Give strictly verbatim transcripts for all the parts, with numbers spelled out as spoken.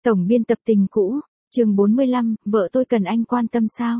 Tổng biên tập Tình Cũ, chương bốn mươi lăm, vợ tôi cần anh quan tâm sao?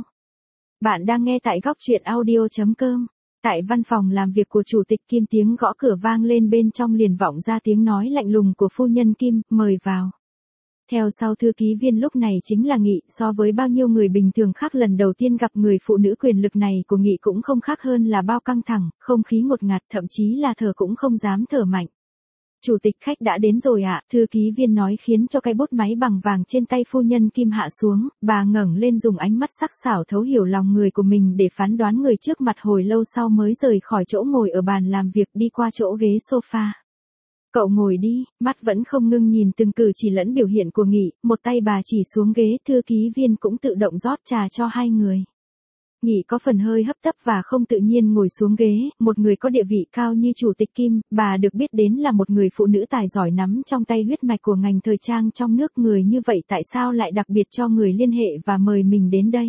Bạn đang nghe tại góc truyện audio chấm com. Tại văn phòng làm việc của chủ tịch Kim, tiếng gõ cửa vang lên, bên trong liền vọng ra tiếng nói lạnh lùng của phu nhân Kim, mời vào. Theo sau thư ký viên lúc này chính là Nghị, so với bao nhiêu người bình thường khác lần đầu tiên gặp người phụ nữ quyền lực này của Nghị cũng không khác hơn là bao căng thẳng, không khí ngột ngạt, thậm chí là thở cũng không dám thở mạnh. Chủ tịch khách đã đến rồi ạ, à, thư ký viên nói khiến cho cái bút máy bằng vàng trên tay phu nhân Kim hạ xuống, bà ngẩng lên dùng ánh mắt sắc sảo thấu hiểu lòng người của mình để phán đoán người trước mặt, hồi lâu sau mới rời khỏi chỗ ngồi ở bàn làm việc đi qua chỗ ghế sofa. Cậu ngồi đi, mắt vẫn không ngưng nhìn từng cử chỉ lẫn biểu hiện của Nghị, một tay bà chỉ xuống ghế, thư ký viên cũng tự động rót trà cho hai người. Nghị có phần hơi hấp tấp và không tự nhiên ngồi xuống ghế, một người có địa vị cao như chủ tịch Kim, bà được biết đến là một người phụ nữ tài giỏi nắm trong tay huyết mạch của ngành thời trang trong nước, người như vậy tại sao lại đặc biệt cho người liên hệ và mời mình đến đây?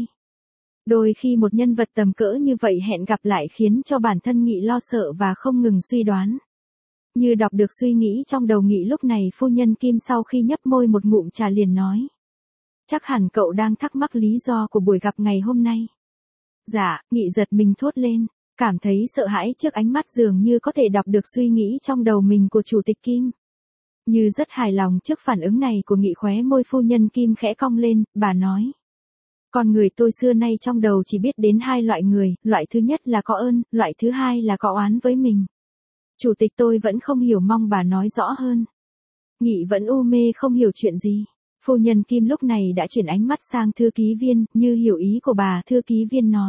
Đôi khi một nhân vật tầm cỡ như vậy hẹn gặp lại khiến cho bản thân Nghị lo sợ và không ngừng suy đoán. Như đọc được suy nghĩ trong đầu Nghị lúc này, phu nhân Kim sau khi nhấp môi một ngụm trà liền nói. Chắc hẳn cậu đang thắc mắc lý do của buổi gặp ngày hôm nay. Dạ, Nghị giật mình thốt lên, cảm thấy sợ hãi trước ánh mắt dường như có thể đọc được suy nghĩ trong đầu mình của chủ tịch Kim. Như rất hài lòng trước phản ứng này của Nghị, khóe môi phu nhân Kim khẽ cong lên, bà nói. Con người tôi xưa nay trong đầu chỉ biết đến hai loại người, loại thứ nhất là có ơn, loại thứ hai là có oán với mình. Chủ tịch tôi vẫn không hiểu, mong bà nói rõ hơn. Nghị vẫn u mê không hiểu chuyện gì. Phu nhân Kim lúc này đã chuyển ánh mắt sang thư ký viên, như hiểu ý của bà, thư ký viên nói.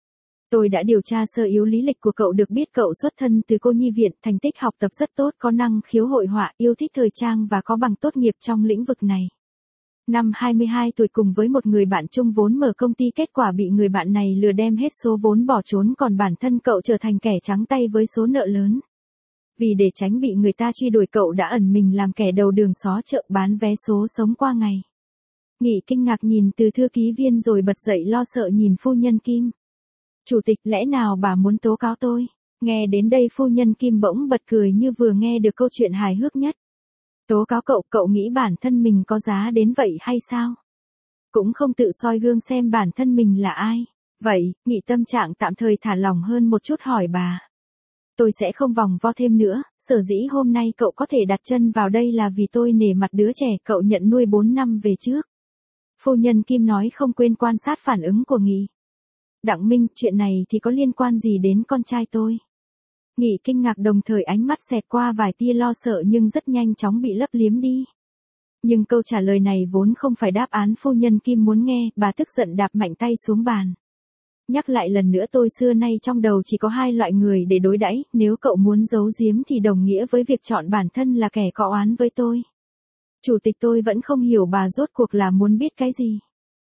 Tôi đã điều tra sơ yếu lý lịch của cậu, được biết cậu xuất thân từ cô nhi viện, thành tích học tập rất tốt, có năng khiếu hội họa, yêu thích thời trang và có bằng tốt nghiệp trong lĩnh vực này. Năm hai mươi hai tuổi cùng với một người bạn chung vốn mở công ty, kết quả bị người bạn này lừa đem hết số vốn bỏ trốn, còn bản thân cậu trở thành kẻ trắng tay với số nợ lớn. Vì để tránh bị người ta truy đuổi, cậu đã ẩn mình làm kẻ đầu đường xó chợ bán vé số sống qua ngày. Nghị kinh ngạc nhìn từ thư ký viên rồi bật dậy lo sợ nhìn phu nhân Kim. Chủ tịch, lẽ nào bà muốn tố cáo tôi? Nghe đến đây phu nhân Kim bỗng bật cười như vừa nghe được câu chuyện hài hước nhất. Tố cáo cậu, cậu nghĩ bản thân mình có giá đến vậy hay sao? Cũng không tự soi gương xem bản thân mình là ai. Vậy, Nghị tâm trạng tạm thời thả lỏng hơn một chút hỏi bà. Tôi sẽ không vòng vo thêm nữa, sở dĩ hôm nay cậu có thể đặt chân vào đây là vì tôi nể mặt đứa trẻ cậu nhận nuôi bốn năm về trước. Phu nhân Kim nói, không quên quan sát phản ứng của Nghị. Đặng Minh, chuyện này thì có liên quan gì đến con trai tôi? Nghị kinh ngạc, đồng thời ánh mắt xẹt qua vài tia lo sợ nhưng rất nhanh chóng bị lấp liếm đi. Nhưng câu trả lời này vốn không phải đáp án phu nhân Kim muốn nghe, bà tức giận đạp mạnh tay xuống bàn. Nhắc lại lần nữa, tôi xưa nay trong đầu chỉ có hai loại người để đối đãi, nếu cậu muốn giấu giếm thì đồng nghĩa với việc chọn bản thân là kẻ có oán với tôi. Chủ tịch, tôi vẫn không hiểu bà rốt cuộc là muốn biết cái gì.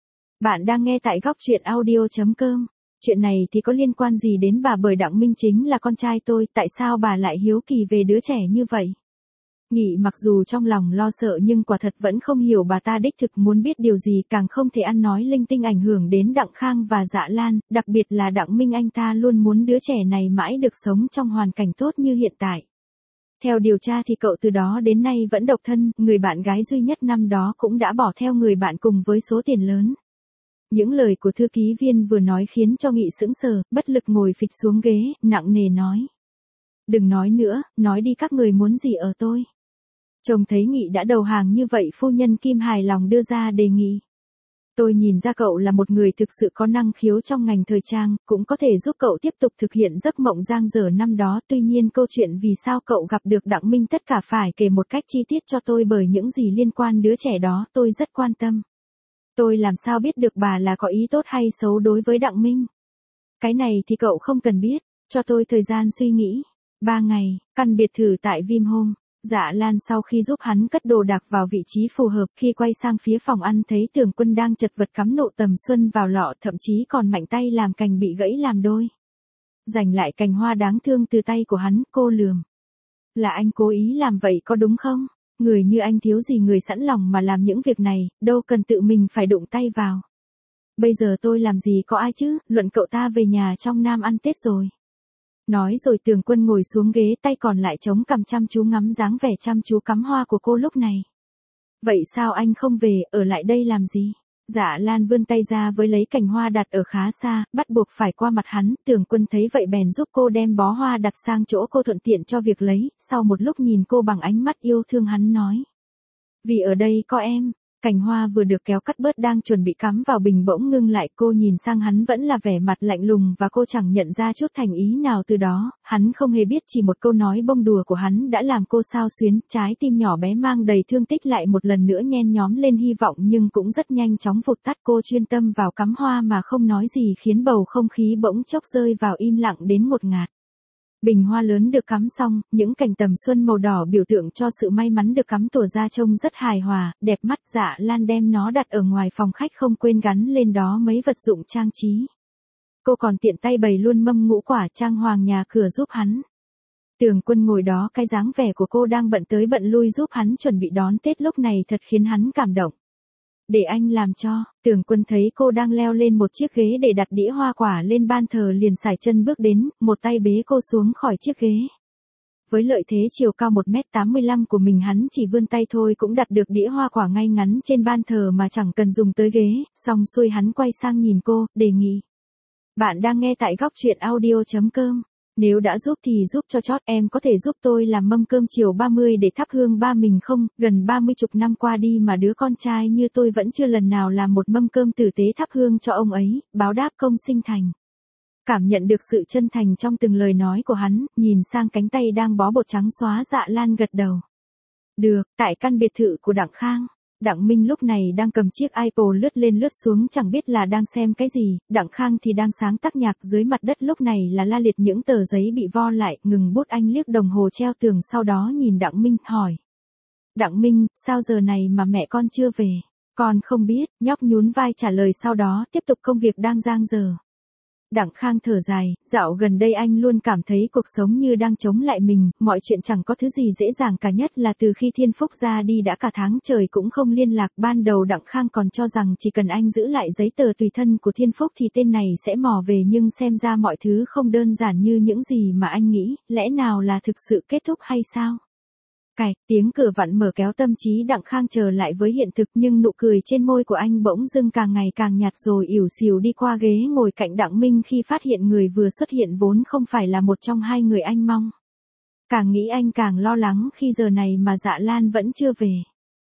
Bạn đang nghe tại góc truyện audio chấm com. Chuyện này thì có liên quan gì đến bà, bởi Đặng Minh chính là con trai tôi, tại sao bà lại hiếu kỳ về đứa trẻ như vậy? Nghị mặc dù trong lòng lo sợ nhưng quả thật vẫn không hiểu bà ta đích thực muốn biết điều gì, càng không thể ăn nói linh tinh ảnh hưởng đến Đặng Khang và Dạ Lan, đặc biệt là Đặng Minh, anh ta luôn muốn đứa trẻ này mãi được sống trong hoàn cảnh tốt như hiện tại. Theo điều tra thì cậu từ đó đến nay vẫn độc thân, người bạn gái duy nhất năm đó cũng đã bỏ theo người bạn cùng với số tiền lớn. Những lời của thư ký viên vừa nói khiến cho Nghị sững sờ, bất lực ngồi phịch xuống ghế, nặng nề nói. Đừng nói nữa, nói đi, các người muốn gì ở tôi? Trông thấy Nghị đã đầu hàng như vậy, phu nhân Kim hài lòng đưa ra đề nghị. Tôi nhìn ra cậu là một người thực sự có năng khiếu trong ngành thời trang, cũng có thể giúp cậu tiếp tục thực hiện giấc mộng dang dở năm đó. Tuy nhiên câu chuyện vì sao cậu gặp được Đặng Minh tất cả phải kể một cách chi tiết cho tôi, bởi những gì liên quan đứa trẻ đó tôi rất quan tâm. Tôi làm sao biết được bà là có ý tốt hay xấu đối với Đặng Minh? Cái này thì cậu không cần biết, cho tôi thời gian suy nghĩ. Ba ngày, căn biệt thự tại Vinhome. Dạ Lan sau khi giúp hắn cất đồ đạc vào vị trí phù hợp, khi quay sang phía phòng ăn thấy Tưởng Quân đang chật vật cắm nụ tầm xuân vào lọ, thậm chí còn mạnh tay làm cành bị gãy làm đôi. Giành lại cành hoa đáng thương từ tay của hắn, cô lườm. Là anh cố ý làm vậy có đúng không? Người như anh thiếu gì người sẵn lòng mà làm những việc này, đâu cần tự mình phải đụng tay vào. Bây giờ tôi làm gì có ai chứ, luận cậu ta về nhà trong Nam ăn Tết rồi. Nói rồi Tưởng Quân ngồi xuống ghế, tay còn lại chống cằm chăm chú ngắm dáng vẻ chăm chú cắm hoa của cô lúc này. Vậy sao anh không về, ở lại đây làm gì? Dạ Lan vươn tay ra với lấy cành hoa đặt ở khá xa, bắt buộc phải qua mặt hắn, Tường Quân thấy vậy bèn giúp cô đem bó hoa đặt sang chỗ cô thuận tiện cho việc lấy, sau một lúc nhìn cô bằng ánh mắt yêu thương hắn nói. Vì ở đây có em. Cành hoa vừa được kéo cắt bớt đang chuẩn bị cắm vào bình bỗng ngưng lại, cô nhìn sang hắn vẫn là vẻ mặt lạnh lùng và cô chẳng nhận ra chút thành ý nào từ đó, hắn không hề biết chỉ một câu nói bông đùa của hắn đã làm cô xao xuyến, trái tim nhỏ bé mang đầy thương tích lại một lần nữa nhen nhóm lên hy vọng nhưng cũng rất nhanh chóng vụt tắt. Cô chuyên tâm vào cắm hoa mà không nói gì khiến bầu không khí bỗng chốc rơi vào im lặng đến ngột ngạt. Bình hoa lớn được cắm xong, những cành tầm xuân màu đỏ biểu tượng cho sự may mắn được cắm tỏa ra trông rất hài hòa, đẹp mắt. Dạ Lan đem nó đặt ở ngoài phòng khách không quên gắn lên đó mấy vật dụng trang trí. Cô còn tiện tay bày luôn mâm ngũ quả trang hoàng nhà cửa giúp hắn. Tường Quân ngồi đó, cái dáng vẻ của cô đang bận tới bận lui giúp hắn chuẩn bị đón Tết lúc này thật khiến hắn cảm động. Để anh làm cho. Tường Quân thấy cô đang leo lên một chiếc ghế để đặt đĩa hoa quả lên ban thờ liền sải chân bước đến, một tay bế cô xuống khỏi chiếc ghế. Với lợi thế chiều cao một mét tám mươi lăm của mình hắn chỉ vươn tay thôi cũng đặt được đĩa hoa quả ngay ngắn trên ban thờ mà chẳng cần dùng tới ghế, xong xuôi hắn quay sang nhìn cô, đề nghị. Bạn đang nghe tại góc truyện audio chấm com. Nếu đã giúp thì giúp cho chót, em có thể giúp tôi làm mâm cơm chiều ba mươi để thắp hương ba mình không? Gần ba mươi chục năm qua đi mà đứa con trai như tôi vẫn chưa lần nào làm một mâm cơm tử tế thắp hương cho ông ấy, báo đáp công sinh thành. Cảm nhận được sự chân thành trong từng lời nói của hắn, nhìn sang cánh tay đang bó bột trắng xóa, Dạ Lan gật đầu. Được, tại căn biệt thự của Đặng Khang. Đặng Minh lúc này đang cầm chiếc iPod lướt lên lướt xuống chẳng biết là đang xem cái gì, Đặng Khang thì đang sáng tác nhạc dưới mặt đất lúc này là la liệt những tờ giấy bị vo lại, ngừng bút anh liếc đồng hồ treo tường sau đó nhìn Đặng Minh hỏi. Đặng Minh, sao giờ này mà mẹ con chưa về? Con không biết, nhóc nhún vai trả lời sau đó tiếp tục công việc đang dang dở. Đặng Khang thở dài, dạo gần đây anh luôn cảm thấy cuộc sống như đang chống lại mình, mọi chuyện chẳng có thứ gì dễ dàng cả, nhất là từ khi Thiên Phúc ra đi đã cả tháng trời cũng không liên lạc. Ban đầu Đặng Khang còn cho rằng chỉ cần anh giữ lại giấy tờ tùy thân của Thiên Phúc thì tên này sẽ mò về, nhưng xem ra mọi thứ không đơn giản như những gì mà anh nghĩ, lẽ nào là thực sự kết thúc hay sao? Cạch, tiếng cửa vặn mở kéo tâm trí Đặng Khang trở lại với hiện thực, nhưng nụ cười trên môi của anh bỗng dưng càng ngày càng nhạt rồi ỉu xìu đi qua ghế ngồi cạnh Đặng Minh khi phát hiện người vừa xuất hiện vốn không phải là một trong hai người anh mong. Càng nghĩ anh càng lo lắng khi giờ này mà Dạ Lan vẫn chưa về.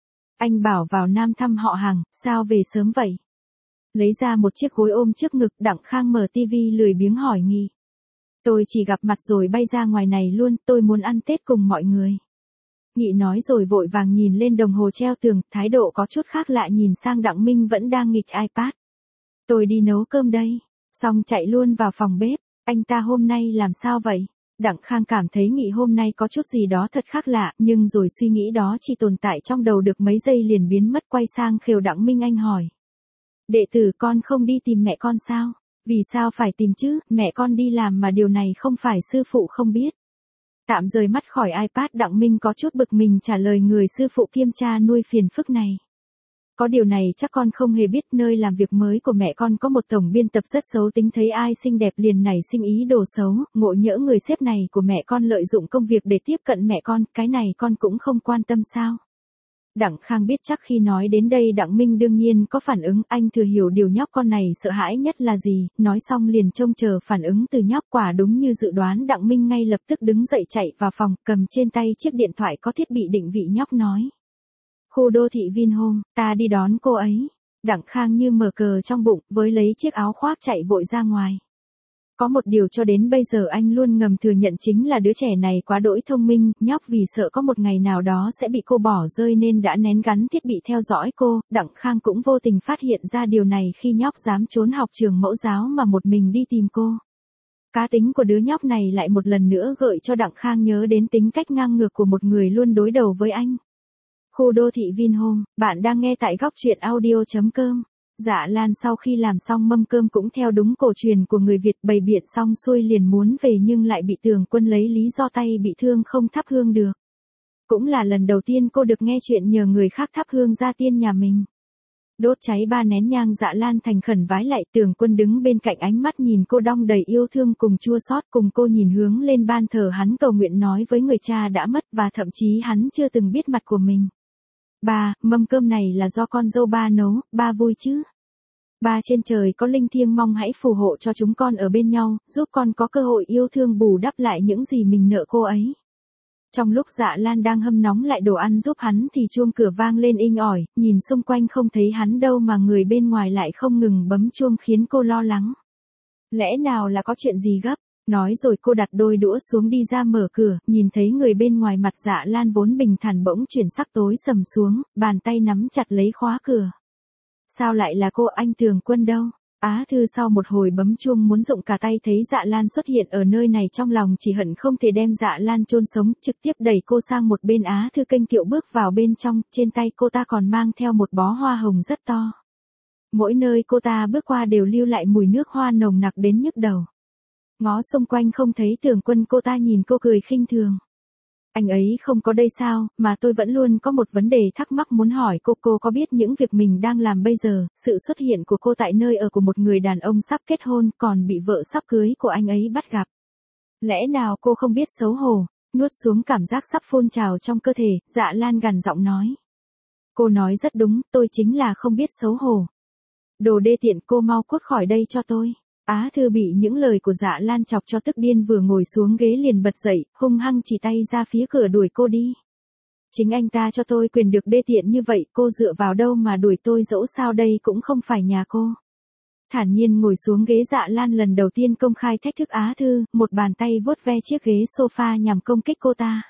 Anh bảo vào Nam thăm họ hàng, sao về sớm vậy? Lấy ra một chiếc gối ôm trước ngực, Đặng Khang mở tivi lười biếng hỏi Nghi. Tôi chỉ gặp mặt rồi bay ra ngoài này luôn, tôi muốn ăn Tết cùng mọi người. Nghị nói rồi vội vàng nhìn lên đồng hồ treo tường, thái độ có chút khác lạ nhìn sang Đặng Minh vẫn đang nghịch iPad. Tôi đi nấu cơm đây. Xong chạy luôn vào phòng bếp. Anh ta hôm nay làm sao vậy? Đặng Khang cảm thấy Nghị hôm nay có chút gì đó thật khác lạ, nhưng rồi suy nghĩ đó chỉ tồn tại trong đầu được mấy giây liền biến mất. Quay sang khều Đặng Minh anh hỏi. Đệ tử con không đi tìm mẹ con sao? Vì sao phải tìm chứ, mẹ con đi làm mà điều này không phải sư phụ không biết. Tạm rời mắt khỏi iPad, Đặng Minh có chút bực mình trả lời người sư phụ kiêm cha nuôi phiền phức này. Có điều này chắc con không hề biết, nơi làm việc mới của mẹ con có một tổng biên tập rất xấu tính, thấy ai xinh đẹp liền nảy sinh ý đồ xấu, ngộ nhỡ người sếp này của mẹ con lợi dụng công việc để tiếp cận mẹ con, cái này con cũng không quan tâm sao? Đặng Khang biết chắc khi nói đến đây Đặng Minh đương nhiên có phản ứng, anh thừa hiểu điều nhóc con này sợ hãi nhất là gì, nói xong liền trông chờ phản ứng từ nhóc. Quả đúng như dự đoán, Đặng Minh ngay lập tức đứng dậy chạy vào phòng, cầm trên tay chiếc điện thoại có thiết bị định vị. Nhóc nói. Khu đô thị Vinhome, ta đi đón cô ấy. Đặng Khang như mở cờ trong bụng, với lấy chiếc áo khoác chạy vội ra ngoài. Có một điều cho đến bây giờ anh luôn ngầm thừa nhận chính là đứa trẻ này quá đỗi thông minh, nhóc vì sợ có một ngày nào đó sẽ bị cô bỏ rơi nên đã nén gắn thiết bị theo dõi cô. Đặng Khang cũng vô tình phát hiện ra điều này khi nhóc dám trốn học trường mẫu giáo mà một mình đi tìm cô. Cá tính của đứa nhóc này lại một lần nữa gợi cho Đặng Khang nhớ đến tính cách ngang ngược của một người luôn đối đầu với anh. Khu đô thị Vinhome, bạn đang nghe tại góc truyện audio chấm com. Dạ Lan sau khi làm xong mâm cơm cũng theo đúng cổ truyền của người Việt, bày biện xong xuôi liền muốn về nhưng lại bị Tường Quân lấy lý do tay bị thương không thắp hương được. Cũng là lần đầu tiên cô được nghe chuyện nhờ người khác thắp hương gia tiên nhà mình. Đốt cháy ba nén nhang, Dạ Lan thành khẩn vái lại. Tường Quân đứng bên cạnh, ánh mắt nhìn cô đong đầy yêu thương cùng chua xót, cùng cô nhìn hướng lên ban thờ hắn cầu nguyện nói với người cha đã mất và thậm chí hắn chưa từng biết mặt của mình. Ba, mâm cơm này là do con dâu ba nấu, ba vui chứ? Ba trên trời có linh thiêng mong hãy phù hộ cho chúng con ở bên nhau, giúp con có cơ hội yêu thương bù đắp lại những gì mình nợ cô ấy. Trong lúc Dạ Lan đang hâm nóng lại đồ ăn giúp hắn thì chuông cửa vang lên inh ỏi, nhìn xung quanh không thấy hắn đâu mà người bên ngoài lại không ngừng bấm chuông khiến cô lo lắng. Lẽ nào là có chuyện gì gấp? Nói rồi cô đặt đôi đũa xuống đi ra mở cửa, nhìn thấy người bên ngoài mặt Dạ Lan vốn bình thản bỗng chuyển sắc tối sầm xuống, bàn tay nắm chặt lấy khóa cửa. Sao lại là cô, anh Tường Quân đâu? Á Thư sau một hồi bấm chuông muốn dụng cả tay thấy Dạ Lan xuất hiện ở nơi này trong lòng chỉ hận không thể đem Dạ Lan chôn sống, trực tiếp đẩy cô sang một bên. Á Thư kênh kiệu bước vào bên trong, trên tay cô ta còn mang theo một bó hoa hồng rất to. Mỗi nơi cô ta bước qua đều lưu lại mùi nước hoa nồng nặc đến nhức đầu. Ngó xung quanh không thấy Tường Quân, cô ta nhìn cô cười khinh thường. Anh ấy không có đây sao, mà tôi vẫn luôn có một vấn đề thắc mắc muốn hỏi cô, cô có biết những việc mình đang làm bây giờ, sự xuất hiện của cô tại nơi ở của một người đàn ông sắp kết hôn còn bị vợ sắp cưới của anh ấy bắt gặp. Lẽ nào cô không biết xấu hổ, nuốt xuống cảm giác sắp phun trào trong cơ thể, Dạ Lan gằn giọng nói. Cô nói rất đúng, tôi chính là không biết xấu hổ. Đồ đê tiện, cô mau cút khỏi đây cho tôi. Á Thư bị những lời của Dạ Lan chọc cho tức điên, vừa ngồi xuống ghế liền bật dậy, hung hăng chỉ tay ra phía cửa đuổi cô đi. Chính anh ta cho tôi quyền được đê tiện như vậy, cô dựa vào đâu mà đuổi tôi, dẫu sao đây cũng không phải nhà cô. Thản nhiên ngồi xuống ghế, Dạ Lan lần đầu tiên công khai thách thức Á Thư, một bàn tay vuốt ve chiếc ghế sofa nhằm công kích cô ta.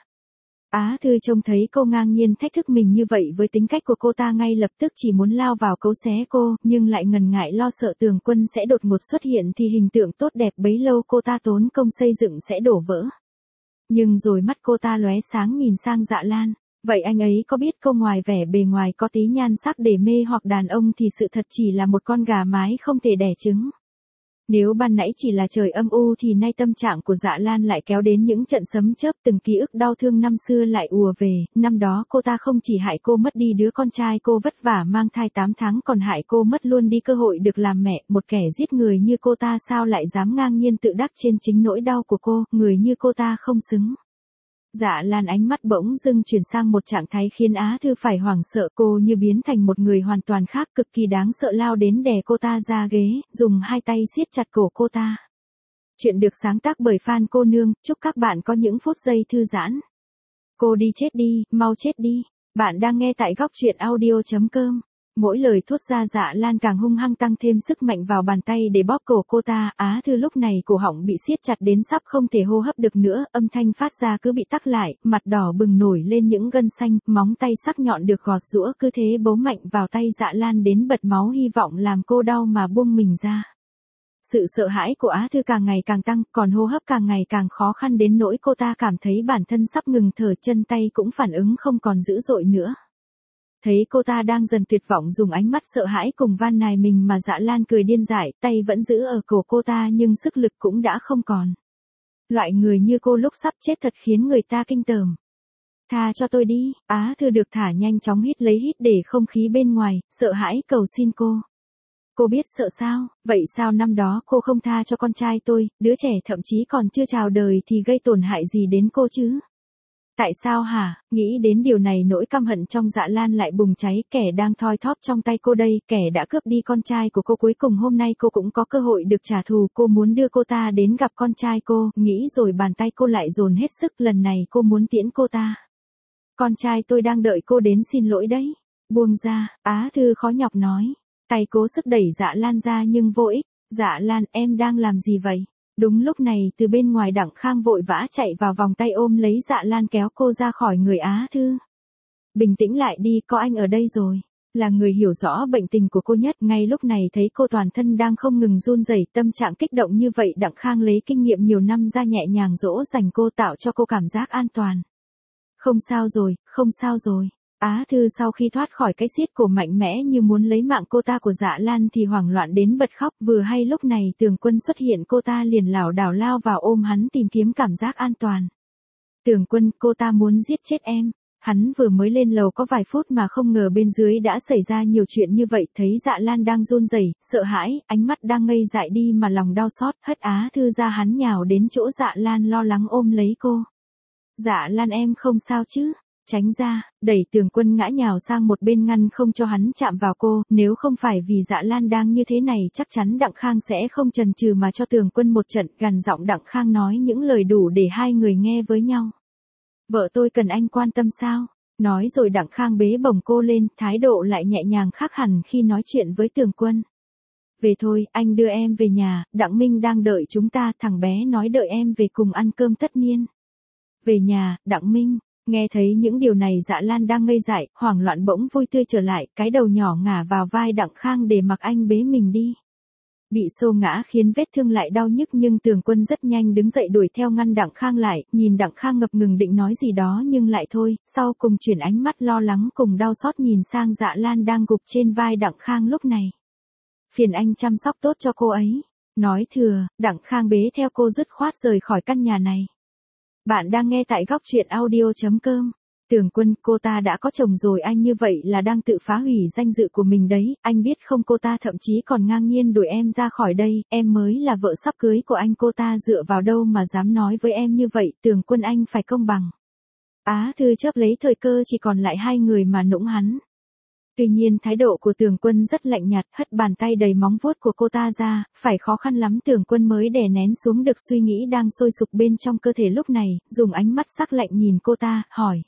Á Thư trông thấy cô ngang nhiên thách thức mình như vậy với tính cách của cô ta ngay lập tức chỉ muốn lao vào cấu xé cô, nhưng lại ngần ngại lo sợ Tường Quân sẽ đột ngột xuất hiện thì hình tượng tốt đẹp bấy lâu cô ta tốn công xây dựng sẽ đổ vỡ. Nhưng rồi mắt cô ta lóe sáng nhìn sang Dạ Lan, vậy anh ấy có biết cô ngoài vẻ bề ngoài có tí nhan sắc để mê hoặc đàn ông thì sự thật chỉ là một con gà mái không thể đẻ trứng. Nếu ban nãy chỉ là trời âm u thì nay tâm trạng của Dạ Lan lại kéo đến những trận sấm chớp, từng ký ức đau thương năm xưa lại ùa về. Năm đó cô ta không chỉ hại cô mất đi đứa con trai cô vất vả mang thai tám tháng, còn hại cô mất luôn đi cơ hội được làm mẹ. Một kẻ giết người như cô ta sao lại dám ngang nhiên tự đắc trên chính nỗi đau của cô, người như cô ta không xứng. Dạ Lan ánh mắt bỗng dưng chuyển sang một trạng thái khiến Á Thư phải hoảng sợ, cô như biến thành một người hoàn toàn khác, cực kỳ đáng sợ, lao đến đè cô ta ra ghế, dùng hai tay siết chặt cổ cô ta. Chuyện được sáng tác bởi Phan Cô Nương, chúc các bạn có những phút giây thư giãn. Cô đi chết đi, mau chết đi. Bạn đang nghe tại góc truyện audio chấm com. Mỗi lời thốt ra Dạ Lan càng hung hăng tăng thêm sức mạnh vào bàn tay để bóp cổ cô ta. Á Thư lúc này cổ họng bị siết chặt đến sắp không thể hô hấp được nữa, âm thanh phát ra cứ bị tắc lại, mặt đỏ bừng nổi lên những gân xanh, móng tay sắc nhọn được gọt giũa cứ thế bấu mạnh vào tay Dạ Lan đến bật máu, hy vọng làm cô đau mà buông mình ra. Sự sợ hãi của Á Thư càng ngày càng tăng, còn hô hấp càng ngày càng khó khăn đến nỗi cô ta cảm thấy bản thân sắp ngừng thở, chân tay cũng phản ứng không còn dữ dội nữa. Thấy cô ta đang dần tuyệt vọng, dùng ánh mắt sợ hãi cùng van nài mình mà Dạ Lan cười điên dại, tay vẫn giữ ở cổ cô ta nhưng sức lực cũng đã không còn. Loại người như cô lúc sắp chết thật khiến người ta kinh tởm. Tha cho tôi đi. Á Thư được thả nhanh chóng hít lấy hít để không khí bên ngoài, sợ hãi cầu xin cô. Cô biết sợ sao, vậy sao năm đó cô không tha cho con trai tôi, đứa trẻ thậm chí còn chưa chào đời thì gây tổn hại gì đến cô chứ? Tại sao hả? Nghĩ đến điều này nỗi căm hận trong Dạ Lan lại bùng cháy, kẻ đang thoi thóp trong tay cô đây, kẻ đã cướp đi con trai của cô, cuối cùng hôm nay cô cũng có cơ hội được trả thù, cô muốn đưa cô ta đến gặp con trai cô, nghĩ rồi bàn tay cô lại dồn hết sức, lần này cô muốn tiễn cô ta. Con trai tôi đang đợi cô đến xin lỗi đấy. Buông ra, Á Thư khó nhọc nói. Tay cố sức đẩy Dạ Lan ra nhưng vô ích. Dạ Lan, em đang làm gì vậy? Đúng lúc này từ bên ngoài Đặng Khang vội vã chạy vào, vòng tay ôm lấy Dạ Lan kéo cô ra khỏi người Á Thư. Bình tĩnh lại đi, có anh ở đây rồi. Là người hiểu rõ bệnh tình của cô nhất, ngay lúc này thấy cô toàn thân đang không ngừng run rẩy, tâm trạng kích động như vậy, Đặng Khang lấy kinh nghiệm nhiều năm ra nhẹ nhàng dỗ dành cô, tạo cho cô cảm giác an toàn. Không sao rồi, không sao rồi. Á Thư sau khi thoát khỏi cái siết cổ mạnh mẽ như muốn lấy mạng cô ta của Dạ Lan thì hoảng loạn đến bật khóc, vừa hay lúc này Tường Quân xuất hiện, cô ta liền lảo đảo lao vào ôm hắn tìm kiếm cảm giác an toàn. Tường Quân, cô ta muốn giết chết em. Hắn vừa mới lên lầu có vài phút mà không ngờ bên dưới đã xảy ra nhiều chuyện như vậy, thấy Dạ Lan đang run rẩy, sợ hãi, ánh mắt đang ngây dại đi mà lòng đau xót, hất Á Thư ra, hắn nhào đến chỗ Dạ Lan lo lắng ôm lấy cô. Dạ Lan, em không sao chứ? tránh ra, đẩy Tường Quân ngã nhào sang một bên ngăn không cho hắn chạm vào cô, nếu không phải vì Dạ Lan đang như thế này chắc chắn Đặng Khang sẽ không chần chừ mà cho Tường Quân một trận, gằn giọng Đặng Khang nói những lời đủ để hai người nghe với nhau. Vợ tôi cần anh quan tâm sao? Nói rồi Đặng Khang bế bổng cô lên, thái độ lại nhẹ nhàng khác hẳn khi nói chuyện với Tường Quân. Về thôi, anh đưa em về nhà, Đặng Minh đang đợi chúng ta, thằng bé nói đợi em về cùng ăn cơm tất niên. Về nhà, Đặng Minh, nghe thấy những điều này Dạ Lan đang ngây dại, hoảng loạn bỗng vui tươi trở lại, cái đầu nhỏ ngả vào vai Đặng Khang để mặc anh bế mình đi. Bị xô ngã khiến vết thương lại đau nhức nhưng Tường Quân rất nhanh đứng dậy đuổi theo ngăn Đặng Khang lại, nhìn Đặng Khang ngập ngừng định nói gì đó nhưng lại thôi, sau cùng chuyển ánh mắt lo lắng cùng đau xót nhìn sang Dạ Lan đang gục trên vai Đặng Khang lúc này. Phiền anh chăm sóc tốt cho cô ấy. Nói thừa, Đặng Khang bế theo cô dứt khoát rời khỏi căn nhà này. Bạn đang nghe tại góc truyện audio chấm com. Tường Quân, cô ta đã có chồng rồi, anh như vậy là đang tự phá hủy danh dự của mình đấy, anh biết không, cô ta thậm chí còn ngang nhiên đuổi em ra khỏi đây, em mới là vợ sắp cưới của anh, cô ta dựa vào đâu mà dám nói với em như vậy, Tường Quân anh phải công bằng. Á Thư chớp lấy thời cơ chỉ còn lại hai người mà nũng hắn. Tuy nhiên thái độ của Tường Quân rất lạnh nhạt, hất bàn tay đầy móng vuốt của cô ta ra, phải khó khăn lắm Tường Quân mới đè nén xuống được suy nghĩ đang sôi sục bên trong cơ thể lúc này, dùng ánh mắt sắc lạnh nhìn cô ta, hỏi.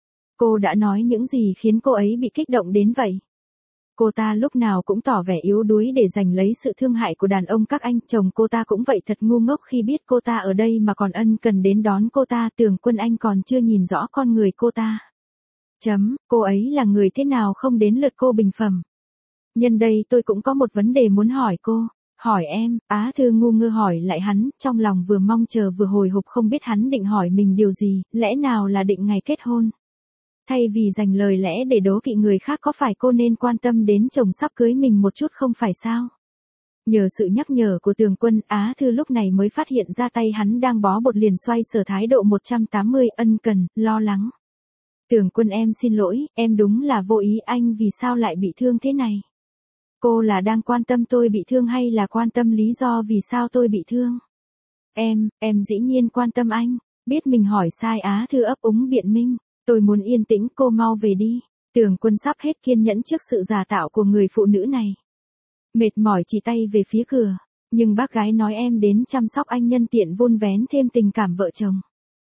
Cô đã nói những gì khiến cô ấy bị kích động đến vậy? Cô ta lúc nào cũng tỏ vẻ yếu đuối để giành lấy sự thương hại của đàn ông các anh, chồng cô ta cũng vậy, thật ngu ngốc khi biết cô ta ở đây mà còn ân cần đến đón cô ta, Tường Quân anh còn chưa nhìn rõ con người cô ta. Chấm, cô ấy là người thế nào không đến lượt cô bình phẩm. Nhân đây tôi cũng có một vấn đề muốn hỏi cô. Hỏi em, Á Thư ngu ngơ hỏi lại hắn, trong lòng vừa mong chờ vừa hồi hộp không biết hắn định hỏi mình điều gì, lẽ nào là định ngày kết hôn. Thay vì dành lời lẽ để đố kỵ người khác có phải cô nên quan tâm đến chồng sắp cưới mình một chút không phải sao? Nhờ sự nhắc nhở của Tường Quân, Á Thư lúc này mới phát hiện ra tay hắn đang bó bột, liền xoay sở thái độ một trăm tám mươi, ân cần, lo lắng. Tường Quân em xin lỗi, em đúng là vô ý, anh vì sao lại bị thương thế này? Cô là đang quan tâm tôi bị thương hay là quan tâm lý do vì sao tôi bị thương? Em, em dĩ nhiên quan tâm anh, biết mình hỏi sai Á Thư ấp úng biện minh, tôi muốn yên tĩnh, cô mau về đi. Tường Quân sắp hết kiên nhẫn trước sự giả tạo của người phụ nữ này. Mệt mỏi chỉ tay về phía cửa, nhưng bác gái nói em đến chăm sóc anh nhân tiện vun vén thêm tình cảm vợ chồng.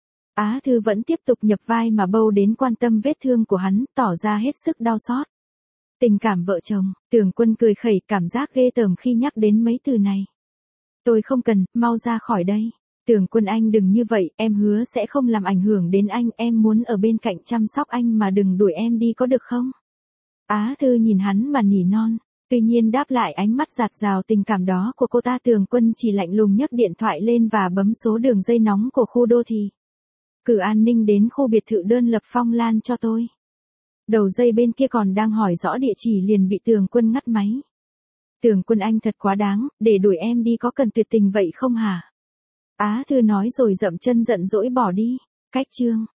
Á Thư vẫn tiếp tục nhập vai mà bâu đến quan tâm vết thương của hắn, tỏ ra hết sức đau xót. Tình cảm vợ chồng, Tường Quân cười khẩy, cảm giác ghê tởm khi nhắc đến mấy từ này. Tôi không cần, mau ra khỏi đây. Tường Quân anh đừng như vậy, em hứa sẽ không làm ảnh hưởng đến anh, em muốn ở bên cạnh chăm sóc anh mà đừng đuổi em đi có được không? Á Thư nhìn hắn mà nỉ non, tuy nhiên đáp lại ánh mắt dạt dào tình cảm đó của cô ta, Tường Quân chỉ lạnh lùng nhấc điện thoại lên và bấm số đường dây nóng của khu đô thị. Cử an ninh đến khu biệt thự đơn lập Phong Lan cho tôi. Đầu dây bên kia còn đang hỏi rõ địa chỉ liền bị Tường Quân ngắt máy. Tường Quân anh thật quá đáng, để đuổi em đi có cần tuyệt tình vậy không hả? Á Thư nói rồi dậm chân giận dỗi bỏ đi. Cách chương